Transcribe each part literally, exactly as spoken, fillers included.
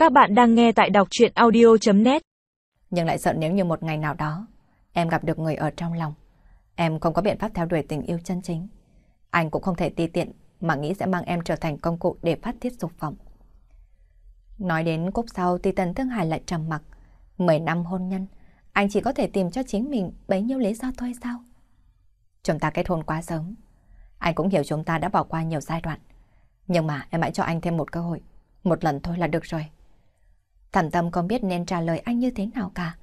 Các bạn đang nghe tại đọc truyện audio chấm net. Nhưng lại sợ nếu như một ngày nào đó em gặp được người ở trong lòng, em không có biện pháp theo đuổi tình yêu chân chính, anh cũng không thể ti tiện mà nghĩ sẽ mang em trở thành công cụ để phát tiết dục vọng. Nói đến cúc sau thì Tần Thương Hải lại trầm mặc. Mười năm hôn nhân, anh chỉ có thể tìm cho chính mình bấy nhiêu lý do thôi sao? Chúng ta kết hôn quá sớm. Anh cũng hiểu chúng ta đã bỏ qua nhiều giai đoạn. Nhưng mà em hãy cho anh thêm một cơ hội. Một lần thôi là được rồi. Thẩm Tâm không biết nên trả lời anh như thế nào cả.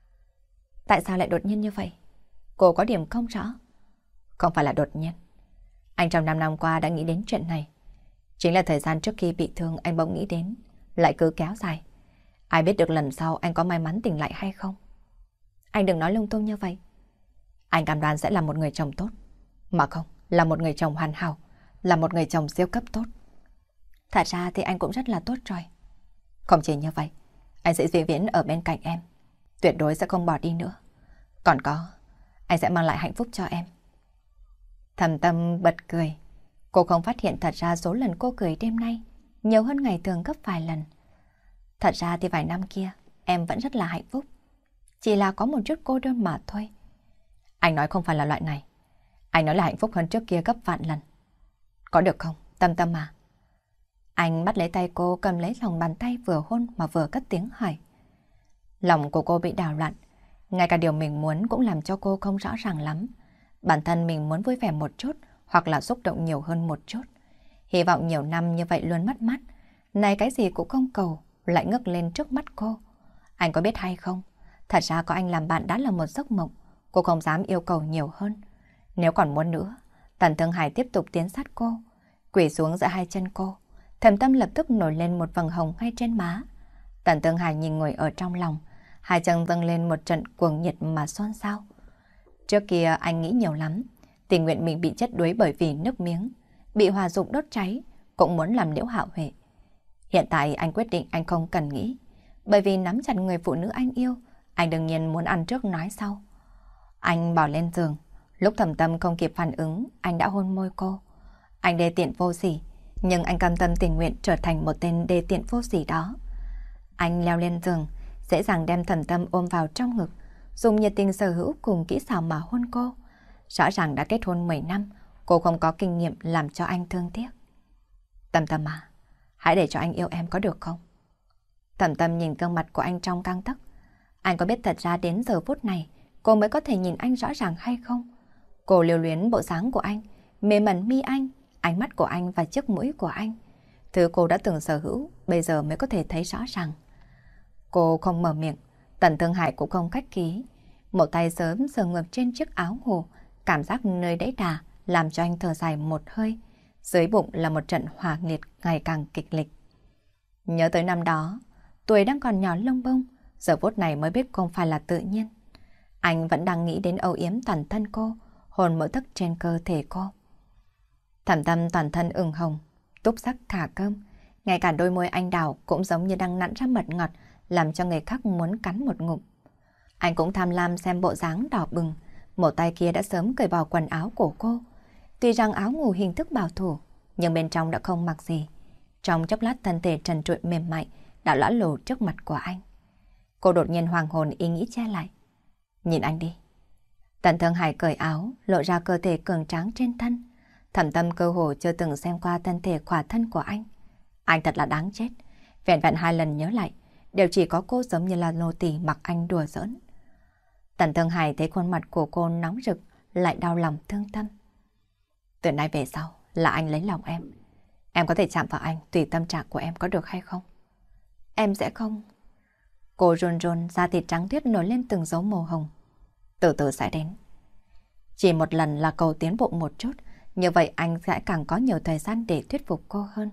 Tại sao lại đột nhiên như vậy? Cô có điểm không rõ. Không phải là đột nhiên. Anh trong năm năm qua đã nghĩ đến chuyện này. Chính là thời gian trước khi bị thương anh bỗng nghĩ đến, lại cứ kéo dài. Ai biết được lần sau anh có may mắn tỉnh lại hay không? Anh đừng nói lung tung như vậy. Anh cam đoan sẽ là một người chồng tốt. Mà không, là một người chồng hoàn hảo, là một người chồng siêu cấp tốt. Thật ra thì anh cũng rất là tốt rồi. Không chỉ như vậy, anh sẽ vĩnh viễn ở bên cạnh em. Tuyệt đối sẽ không bỏ đi nữa. Còn có, anh sẽ mang lại hạnh phúc cho em. Thẩm Tâm bật cười. Cô không phát hiện thật ra số lần cô cười đêm nay nhiều hơn ngày thường gấp vài lần. Thật ra thì vài năm kia em vẫn rất là hạnh phúc. Chỉ là có một chút cô đơn mà thôi. Anh nói không phải là loại này. Anh nói là hạnh phúc hơn trước kia gấp vạn lần. Có được không, Tâm Tâm à? Anh bắt lấy tay cô, cầm lấy lòng bàn tay vừa hôn mà vừa cất tiếng hỏi. Lòng của cô bị đảo loạn. Ngay cả điều mình muốn cũng làm cho cô không rõ ràng lắm. Bản thân mình muốn vui vẻ một chút hoặc là xúc động nhiều hơn một chút. Hy vọng nhiều năm như vậy luôn mất mát. Này cái gì cũng không cầu, lại ngước lên trước mắt cô. Anh có biết hay không? Thật ra có anh làm bạn đã là một giấc mộng. Cô không dám yêu cầu nhiều hơn. Nếu còn muốn nữa, Tần Thương Hải tiếp tục tiến sát cô, quỳ xuống giữa hai chân cô. Thẩm Tâm lập tức nổi lên một vầng hồng ngay trên má. Tần Thương Hải nhìn ngồi ở trong lòng, hai chân dâng lên một trận cuồng nhiệt mà xôn xao. Trước kia anh nghĩ nhiều lắm, tình nguyện mình bị chết đuối bởi vì nước miếng, bị hỏa dục đốt cháy, cũng muốn làm Liễu Hạo Huệ. Hiện tại anh quyết định anh không cần nghĩ, bởi vì nắm chặt người phụ nữ anh yêu, anh đương nhiên muốn ăn trước nói sau. Anh bỏ lên giường, lúc Thẩm Tâm không kịp phản ứng, anh đã hôn môi cô. Anh đê tiện vô sỉ, nhưng anh cam tâm tình nguyện trở thành một tên đê tiện vô sỉ đó. Anh leo lên giường, dễ dàng đem Thẩm Tâm ôm vào trong ngực, dùng nhiệt tình sở hữu cùng kỹ xảo mà hôn cô. Rõ ràng đã kết hôn mười năm, cô không có kinh nghiệm làm cho anh thương tiếc. Tâm Tâm à, hãy để cho anh yêu em có được không? Thẩm Tâm nhìn gương mặt của anh trong căng tấc. Anh có biết thật ra đến giờ phút này cô mới có thể nhìn anh rõ ràng hay không? Cô lưu luyến bộ dáng của anh, mê mẩn mi anh, ánh mắt của anh và chiếc mũi của anh. Thứ cô đã từng sở hữu, bây giờ mới có thể thấy rõ ràng. Cô không mở miệng, Tần Thương Hải cũng không khách khí. Một tay sớm sờ ngược trên chiếc áo ngủ, cảm giác nơi đẫy đà làm cho anh thở dài một hơi. Dưới bụng là một trận hỏa nghiệt ngày càng kịch liệt. Nhớ tới năm đó, tuổi đang còn nhỏ lông bông, giờ phút này mới biết không phải là tự nhiên. Anh vẫn đang nghĩ đến âu yếm toàn thân cô, hồn mỗi tấc trên cơ thể cô. Thẩm Tâm toàn thân ửng hồng, túc sắc thả cơm, ngay cả đôi môi anh đào cũng giống như đang nặn ra mật ngọt, làm cho người khác muốn cắn một ngụm. Anh cũng tham lam xem bộ dáng đỏ bừng, một tay kia đã sớm cởi bỏ quần áo của cô. Tuy rằng áo ngủ hình thức bảo thủ, nhưng bên trong đã không mặc gì. Trong chốc lát thân thể trần trụi mềm mại đã lõa lồ trước mặt của anh. Cô đột nhiên hoàng hồn ý nghĩ che lại. Nhìn anh đi. Tần Thương Hải cởi áo, lộ ra cơ thể cường tráng trên thân. Thẩm Tâm cơ hồ chưa từng xem qua thân thể khỏa thân của anh. Anh thật là đáng chết. Vẹn vẹn hai lần nhớ lại, đều chỉ có cô giống như là nô tỳ mặc anh đùa giỡn. Tần Thương Hải thấy khuôn mặt của cô nóng rực, lại đau lòng thương tâm. Từ nay về sau là anh lấy lòng em. Em có thể chạm vào anh tùy tâm trạng của em có được hay không? Em sẽ không. Cô run run, da thịt trắng tuyết nổi lên từng dấu màu hồng. Từ từ sẽ đến. Chỉ một lần là cầu tiến bộ một chút, như vậy anh sẽ càng có nhiều thời gian để thuyết phục cô hơn.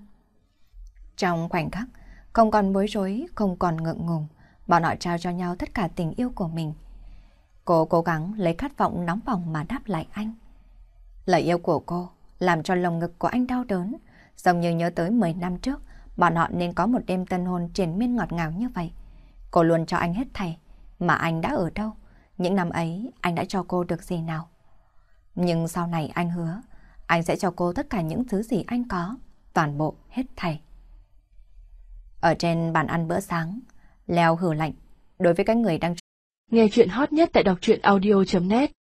Trong khoảnh khắc, không còn bối rối, không còn ngượng ngùng, bọn họ trao cho nhau tất cả tình yêu của mình. Cô cố gắng lấy khát vọng nóng bỏng mà đáp lại anh. Lời yêu của cô làm cho lồng ngực của anh đau đớn, giống như nhớ tới mười năm trước, bọn họ nên có một đêm tân hôn triền miên ngọt ngào như vậy. Cô luôn cho anh hết thảy, mà anh đã ở đâu? Những năm ấy anh đã cho cô được gì nào? Nhưng sau này anh hứa, anh sẽ cho cô tất cả những thứ gì anh có, toàn bộ hết thảy. Ở trên bàn ăn bữa sáng, Leo hừ lạnh đối với cái người đang... Nghe chuyện hot nhất tại đọc truyện audio chấm net